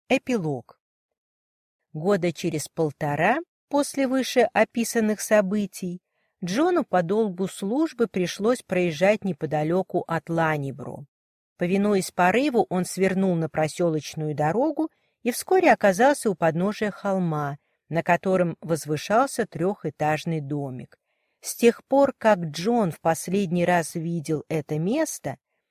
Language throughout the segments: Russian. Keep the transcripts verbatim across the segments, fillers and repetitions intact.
Эпилог. Года через полтора после вышеописанных событий Джону по долгу службы пришлось проезжать неподалеку от Ланнибро. Повинуясь порыву, он свернул на проселочную дорогу и вскоре оказался у подножия холма, на котором возвышался трехэтажный домик. С тех пор, как Джон в последний раз видел это место,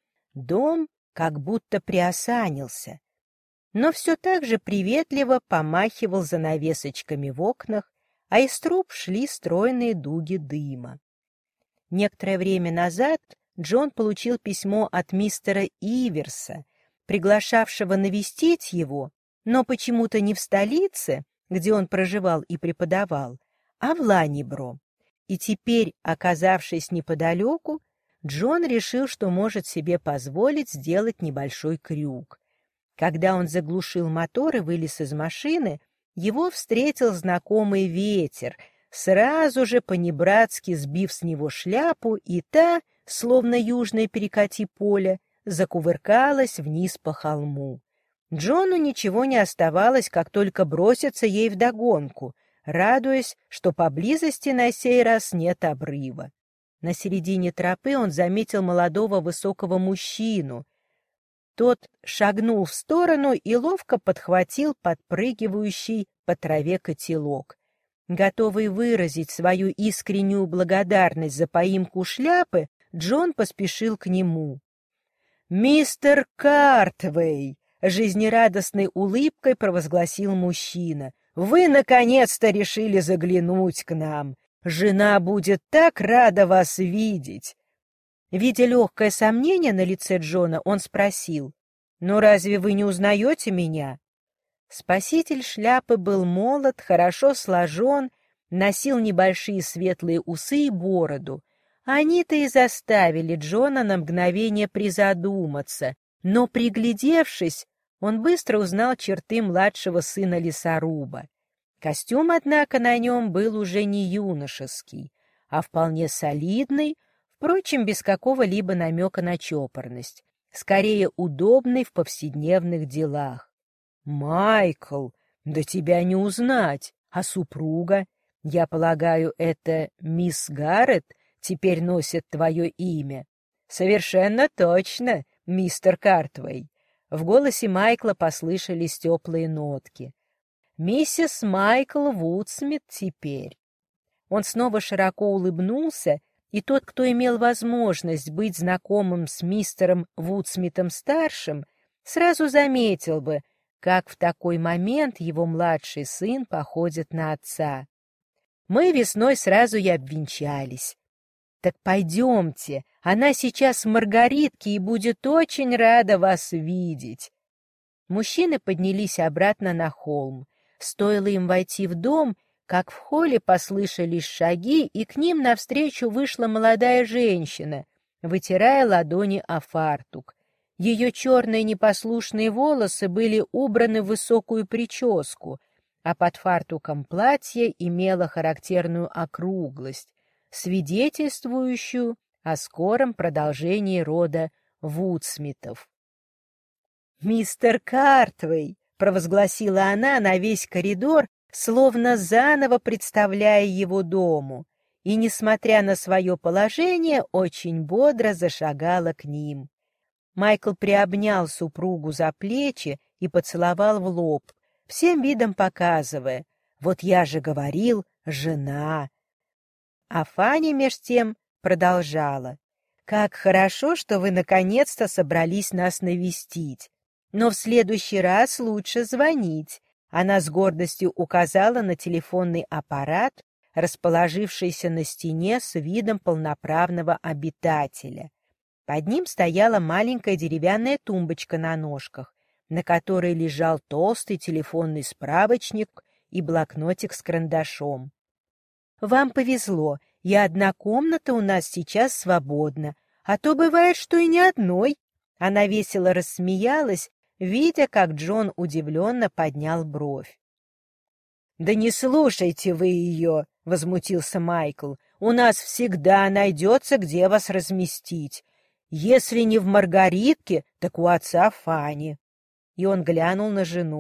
дом как будто приосанился, но все так же приветливо помахивал занавесочками в окнах, а из труб шли стройные дуги дыма. Некоторое время назад Джон получил письмо от мистера Иверса, приглашавшего навестить его, но почему-то не в столице, где он проживал и преподавал, а в Ланнибро. И теперь, оказавшись неподалеку, Джон решил, что может себе позволить сделать небольшой крюк. Когда он заглушил мотор и вылез из машины, его встретил знакомый ветер, сразу же понебратски сбив с него шляпу, и та, словно южное перекати поле, закувыркалась вниз по холму. Джону ничего не оставалось, как только броситься ей вдогонку, радуясь, что поблизости на сей раз нет обрыва. На середине тропы он заметил молодого высокого мужчину. Тот шагнул в сторону и ловко подхватил подпрыгивающий по траве котелок. Готовый выразить свою искреннюю благодарность за поимку шляпы, Джон поспешил к нему. «Мистер Картвей!» — жизнерадостной улыбкой провозгласил мужчина. «Вы, наконец-то, решили заглянуть к нам. Жена будет так рада вас видеть!» Видя легкое сомнение на лице Джона, он спросил: «Ну разве вы не узнаете меня?» Спаситель шляпы был молод, хорошо сложен, носил небольшие светлые усы и бороду. Они-то и заставили Джона на мгновение призадуматься, но, приглядевшись, он быстро узнал черты младшего сына лесоруба. Костюм, однако, на нем был уже не юношеский, а вполне солидный, впрочем, без какого-либо намека на чопорность, скорее удобный в повседневных делах. «Майкл, да тебя не узнать, а супруга? Я полагаю, это мисс Гарретт теперь носит твое имя?» «Совершенно точно, мистер Картвей». В голосе Майкла послышались теплые нотки. «Миссис Майкл Вудсмит теперь». Он снова широко улыбнулся, и тот, кто имел возможность быть знакомым с мистером Вудсмитом-старшим, сразу заметил бы, как в такой момент его младший сын походит на отца. «Мы весной сразу и обвенчались. Так пойдемте, она сейчас в Маргаритке и будет очень рада вас видеть». Мужчины поднялись обратно на холм. Стоило им войти в дом, как в холле послышались шаги, и к ним навстречу вышла молодая женщина, вытирая ладони о фартук. Ее черные непослушные волосы были убраны в высокую прическу, а под фартуком платье имело характерную округлость, свидетельствующую о скором продолжении рода Вудсмитов. «Мистер Картвей!» — провозгласила она на весь коридор, словно заново представляя его дому, и, несмотря на свое положение, очень бодро зашагала к ним. Майкл приобнял супругу за плечи и поцеловал в лоб, всем видом показывая: «Вот я же говорил, жена!» А Фанни меж тем продолжала: «Как хорошо, что вы наконец-то собрались нас навестить, но в следующий раз лучше звонить». Она с гордостью указала на телефонный аппарат, расположившийся на стене с видом полноправного обитателя. Под ним стояла маленькая деревянная тумбочка на ножках, на которой лежал толстый телефонный справочник и блокнотик с карандашом. «Вам повезло, и одна комната у нас сейчас свободна, а то бывает, что и ни одной». Она весело рассмеялась, видя, как Джон удивленно поднял бровь. «Да не слушайте вы ее!» — возмутился Майкл. «У нас всегда найдется, где вас разместить. Если не в Маргаритке, так у отца Фани». И он глянул на жену.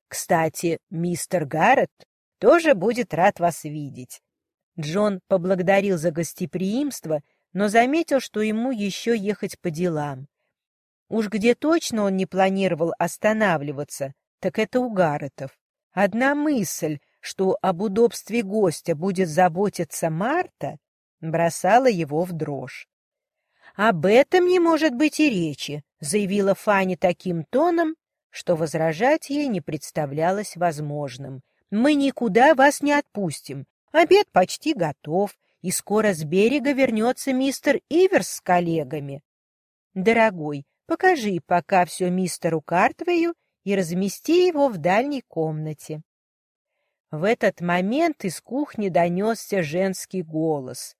Кстати, мистер Гаррет тоже будет рад вас видеть». Джон поблагодарил за гостеприимство, но заметил, что ему еще ехать по делам. Уж где точно он не планировал останавливаться, так это у Гарретов. Одна мысль, что об удобстве гостя будет заботиться Марта, бросала его в дрожь. «Об этом не может быть и речи», — заявила Фанни таким тоном, что возражать ей не представлялось возможным. «Мы никуда вас не отпустим. Обед почти готов, и скоро с берега вернется мистер Иверс с коллегами. Дорогой, покажи пока все мистеру Картвею и размести его в дальней комнате». В этот момент из кухни донесся женский голос.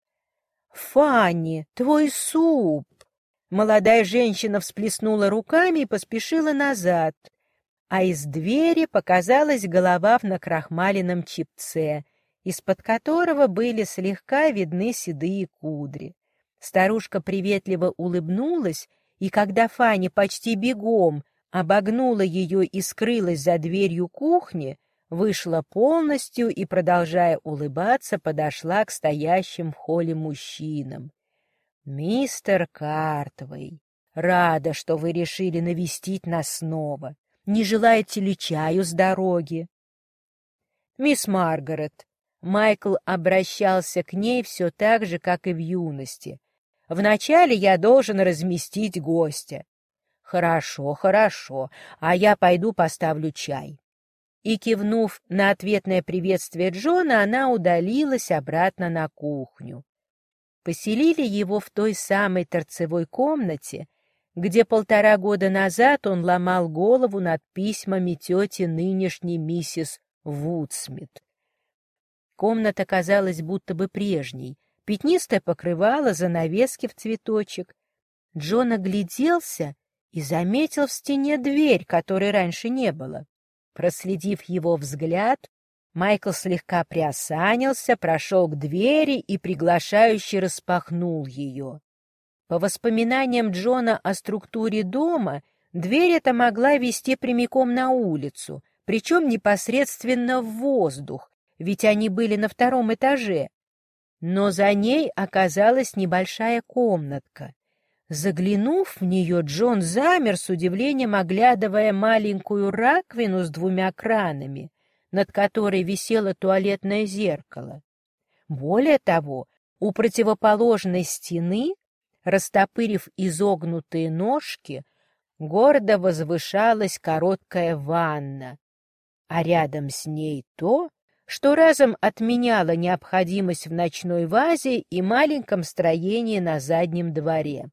«Фанни, твой суп!» Молодая женщина всплеснула руками и поспешила назад, а из двери показалась голова в накрахмаленном чепце, из-под которого были слегка видны седые кудри. Старушка приветливо улыбнулась, и когда Фанни почти бегом обогнула ее и скрылась за дверью кухни, вышла полностью и, продолжая улыбаться, подошла к стоящим в холле мужчинам. «Мистер Картвей, рада, что вы решили навестить нас снова. Не желаете ли чаю с дороги?» «Мисс Маргарет», Майкл обращался к ней все так же, как и в юности. «Вначале я должен разместить гостя». «Хорошо, хорошо, а я пойду поставлю чай». И, кивнув на ответное приветствие Джона, она удалилась обратно на кухню. Поселили его в той самой торцевой комнате, где полтора года назад он ломал голову над письмами тети нынешней миссис Вудсмит. Комната казалась будто бы прежней, пятнистое покрывало, занавески в цветочек. Джон огляделся и заметил в стене дверь, которой раньше не было. Проследив его взгляд, Майкл слегка приосанился, прошел к двери и приглашающе распахнул ее. По воспоминаниям Джона о структуре дома, дверь эта могла вести прямиком на улицу, причем непосредственно в воздух, ведь они были на втором этаже. Но за ней оказалась небольшая комнатка. Заглянув в нее, Джон замер с удивлением, оглядывая маленькую раковину с двумя кранами, над которой висело туалетное зеркало. Более того, у противоположной стены, растопырив изогнутые ножки, гордо возвышалась короткая ванна, а рядом с ней то, что разом отменяло необходимость в ночной вазе и маленьком строении на заднем дворе.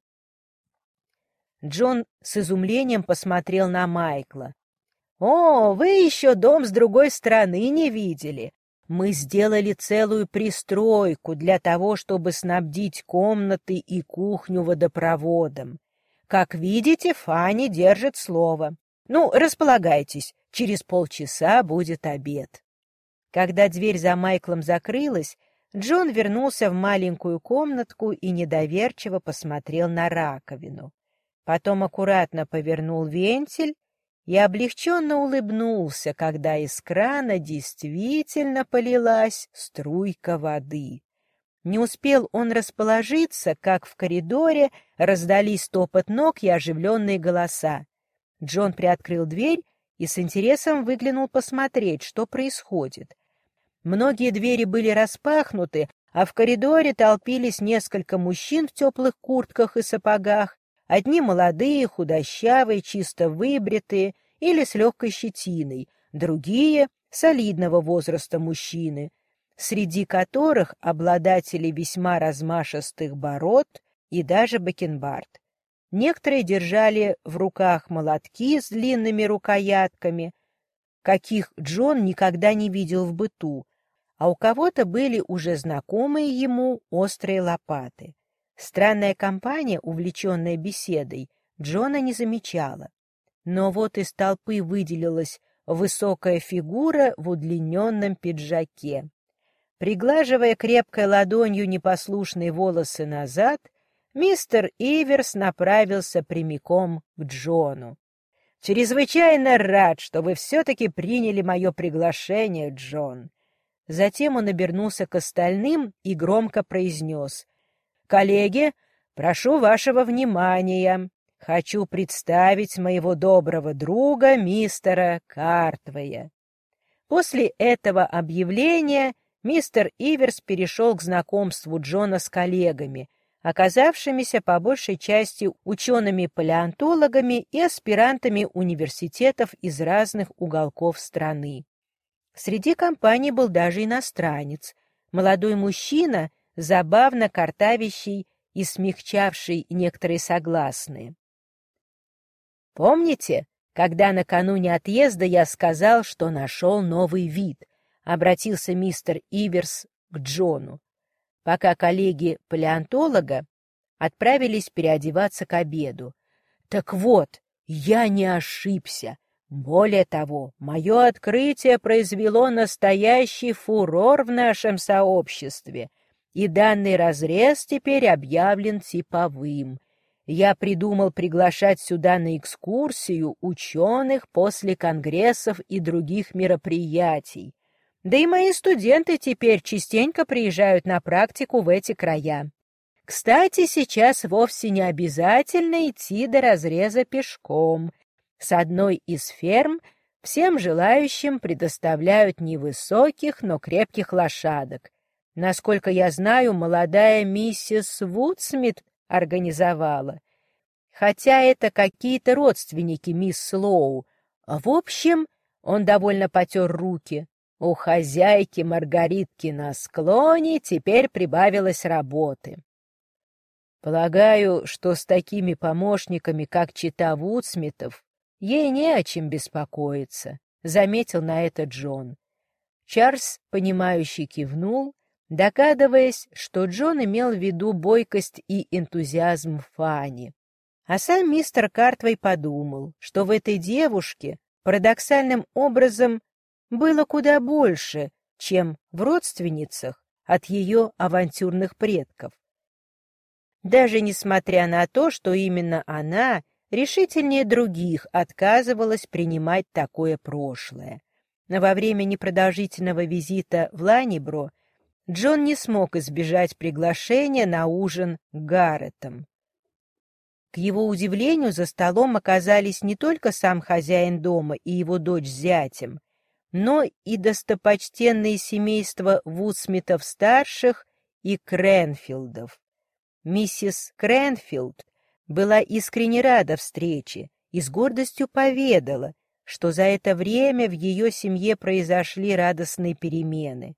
Джон с изумлением посмотрел на Майкла. «О, вы еще дом с другой стороны не видели. Мы сделали целую пристройку для того, чтобы снабдить комнаты и кухню водопроводом. Как видите, Фанни держит слово. Ну, располагайтесь, через полчаса будет обед». Когда дверь за Майклом закрылась, Джон вернулся в маленькую комнатку и недоверчиво посмотрел на раковину. Потом аккуратно повернул вентиль и облегченно улыбнулся, когда из крана действительно полилась струйка воды. Не успел он расположиться, как в коридоре раздались топот ног и оживленные голоса. Джон приоткрыл дверь и с интересом выглянул посмотреть, что происходит. Многие двери были распахнуты, а в коридоре толпились несколько мужчин в теплых куртках и сапогах, одни молодые, худощавые, чисто выбритые или с легкой щетиной, другие — солидного возраста мужчины, среди которых обладатели весьма размашистых бород и даже бакенбард. Некоторые держали в руках молотки с длинными рукоятками, каких Джон никогда не видел в быту, а у кого-то были уже знакомые ему острые лопаты. Странная компания, увлеченная беседой, Джона не замечала. Но вот из толпы выделилась высокая фигура в удлиненном пиджаке. Приглаживая крепкой ладонью непослушные волосы назад, мистер Иверс направился прямиком к Джону. Чрезвычайно рад, что вы все-таки приняли мое приглашение, Джон». Затем он обернулся к остальным и громко произнес: «Коллеги, прошу вашего внимания. Хочу представить моего доброго друга мистера Картвея». После этого объявления мистер Иверс перешел к знакомству Джона с коллегами, оказавшимися по большей части учеными-палеонтологами и аспирантами университетов из разных уголков страны. Среди компании был даже иностранец, молодой мужчина, забавно картавящий и смягчавший некоторые согласные. «Помните, когда накануне отъезда я сказал, что нашел новый вид?» — обратился мистер Иверс к Джону, пока коллеги-палеонтолога отправились переодеваться к обеду. «Так вот, я не ошибся. Более того, мое открытие произвело настоящий фурор в нашем сообществе, и данный разрез теперь объявлен типовым. Я придумал приглашать сюда на экскурсию ученых после конгрессов и других мероприятий. Да и мои студенты теперь частенько приезжают на практику в эти края. Кстати, сейчас вовсе не обязательно идти до разреза пешком. С одной из ферм всем желающим предоставляют невысоких, но крепких лошадок. Насколько я знаю, молодая миссис Вудсмит организовала. Хотя это какие-то родственники мисс Слоу. В общем, он довольно потер руки. У хозяйки Маргаритки на склоне теперь прибавилось работы. Полагаю, что с такими помощниками, как чета Вудсмитов, ей не о чем беспокоиться, — заметил на это Джон. Чарльз, понимающе кивнул, догадываясь, что Джон имел в виду бойкость и энтузиазм Фанни. А сам мистер Картвей подумал, что в этой девушке парадоксальным образом было куда больше, чем в родственницах от ее авантюрных предков. Даже несмотря на то, что именно она решительнее других отказывалась принимать такое прошлое. Во время непродолжительного визита в Ланнибро Джон не смог избежать приглашения на ужин к Гарретам. К его удивлению, за столом оказались не только сам хозяин дома и его дочь с зятем, но и достопочтенные семейства Вудсмитов-старших и Кренфилдов. Миссис Кренфилд была искренне рада встрече и с гордостью поведала, что за это время в ее семье произошли радостные перемены.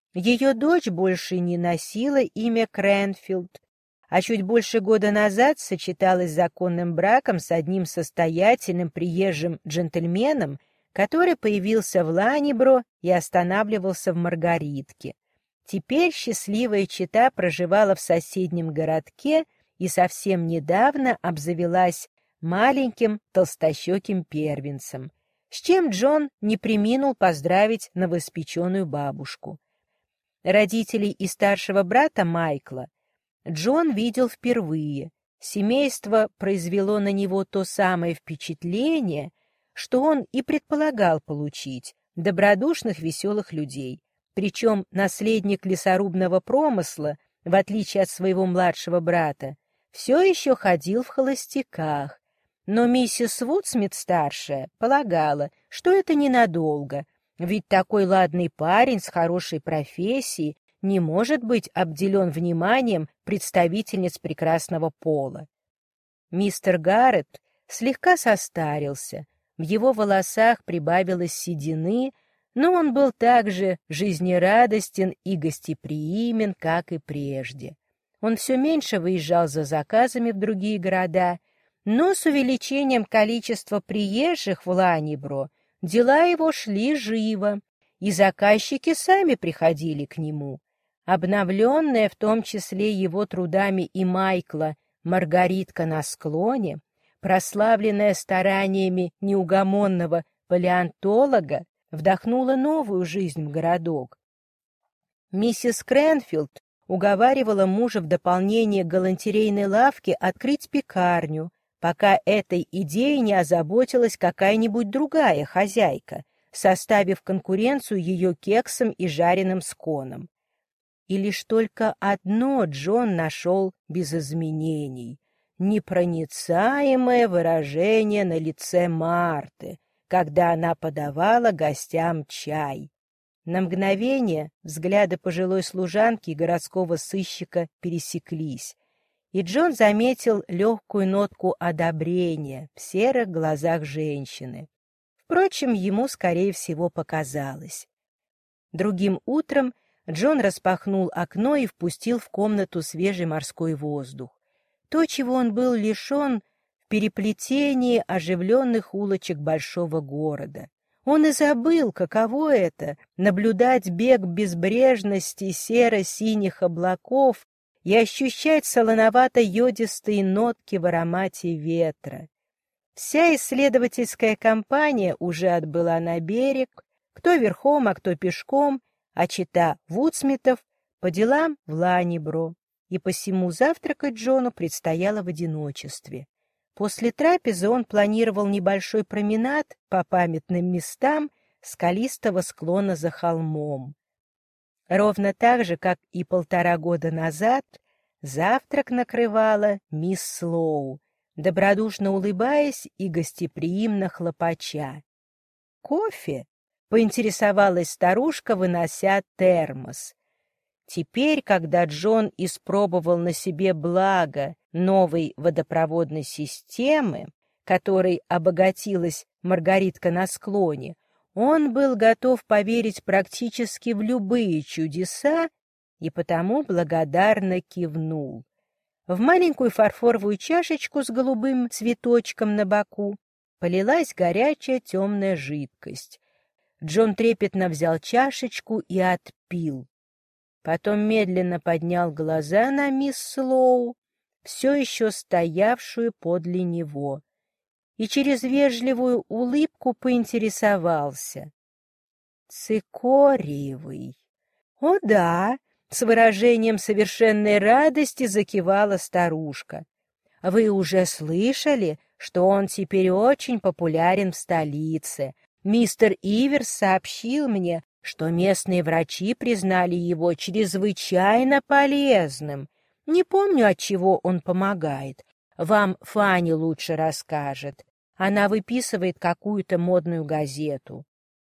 Ее дочь больше не носила имя Кренфилд, а чуть больше года назад сочеталась законным браком с одним состоятельным приезжим джентльменом, который появился в Ланнибро и останавливался в Маргаритке. Теперь счастливая чета проживала в соседнем городке и совсем недавно обзавелась маленьким толстощеким первенцем, с чем Джон не преминул поздравить новоиспеченную бабушку. Родителей и старшего брата Майкла Джон видел впервые. Семейство произвело на него то самое впечатление, что он и предполагал получить — добродушных, веселых людей. Причем наследник лесорубного промысла, в отличие от своего младшего брата, все еще ходил в холостяках. Но миссис Вудсмит-старшая полагала, что это ненадолго, ведь такой ладный парень с хорошей профессией не может быть обделен вниманием представительниц прекрасного пола. Мистер Гарретт слегка состарился, в его волосах прибавилось седины, но он был так же жизнерадостен и гостеприимен, как и прежде. Он все меньше выезжал за заказами в другие города, но с увеличением количества приезжих в Ланнибро дела его шли живо, и заказчики сами приходили к нему. Обновленная в том числе его трудами и Майкла «Маргаритка на склоне», прославленная стараниями неугомонного палеонтолога, вдохнула новую жизнь в городок. Миссис Кренфилд уговаривала мужа в дополнение к галантерейной лавке открыть пекарню, пока этой идеей не озаботилась какая-нибудь другая хозяйка, составив конкуренцию ее кексам и жареным сконом. И лишь только одно Джон нашел без изменений — непроницаемое выражение на лице Марты, когда она подавала гостям чай. На мгновение взгляды пожилой служанки и городского сыщика пересеклись, и Джон заметил легкую нотку одобрения в серых глазах женщины. Впрочем, ему, скорее всего, показалось. Другим утром Джон распахнул окно и впустил в комнату свежий морской воздух. То, чего он был лишен в переплетении оживленных улочек большого города. Он и забыл, каково это — наблюдать бег безбрежности серо-синих облаков и ощущать солоновато-йодистые нотки в аромате ветра. Вся исследовательская компания уже отбыла на берег, кто верхом, а кто пешком, а чета Вудсмитов по делам в Ланнибро, и посему завтракать Джону предстояло в одиночестве. После трапезы он планировал небольшой променад по памятным местам скалистого склона за холмом. Ровно так же, как и полтора года назад, завтрак накрывала мисс Слоу, добродушно улыбаясь и гостеприимно хлопача. «Кофе?» — поинтересовалась старушка, вынося термос. Теперь, когда Джон испробовал на себе благо новой водопроводной системы, которой обогатилась Маргаритка на склоне, он был готов поверить практически в любые чудеса и потому благодарно кивнул. В маленькую фарфоровую чашечку с голубым цветочком на боку полилась горячая темная жидкость. Джон трепетно взял чашечку и отпил. Потом медленно поднял глаза на мисс Слоу, все еще стоявшую подле него, и через вежливую улыбку поинтересовался. «Цикориевый?» «О да!» — с выражением совершенной радости закивала старушка. «Вы уже слышали, что он теперь очень популярен в столице? Мистер Иверс сообщил мне, что местные врачи признали его чрезвычайно полезным. Не помню, от чего он помогает. Вам Фанни лучше расскажет. Она выписывает какую-то модную газету».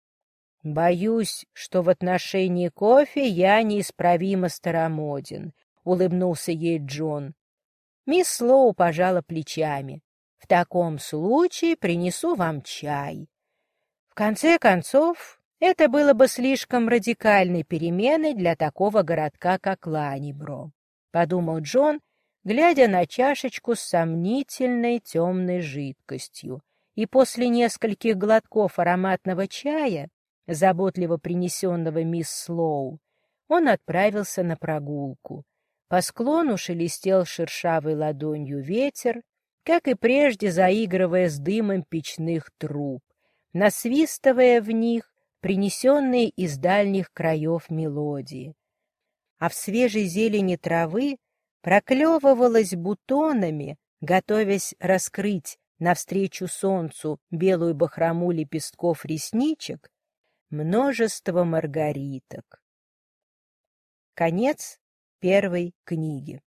«Боюсь, что в отношении кофе я неисправимо старомоден», — улыбнулся ей Джон. Мисс Слоу пожала плечами. «В таком случае принесу вам чай». В конце концов, это было бы слишком радикальной переменой для такого городка, как Ланнибро, — подумал Джон, глядя на чашечку с сомнительной темной жидкостью, и после нескольких глотков ароматного чая, заботливо принесенного мисс Слоу, он отправился на прогулку. По склону шелестел шершавой ладонью ветер, как и прежде заигрывая с дымом печных труб, насвистывая в них принесенные из дальних краев мелодии. А в свежей зелени травы проклевывалась бутонами, готовясь раскрыть навстречу солнцу белую бахрому лепестков ресничек, множество маргариток. Конец первой книги.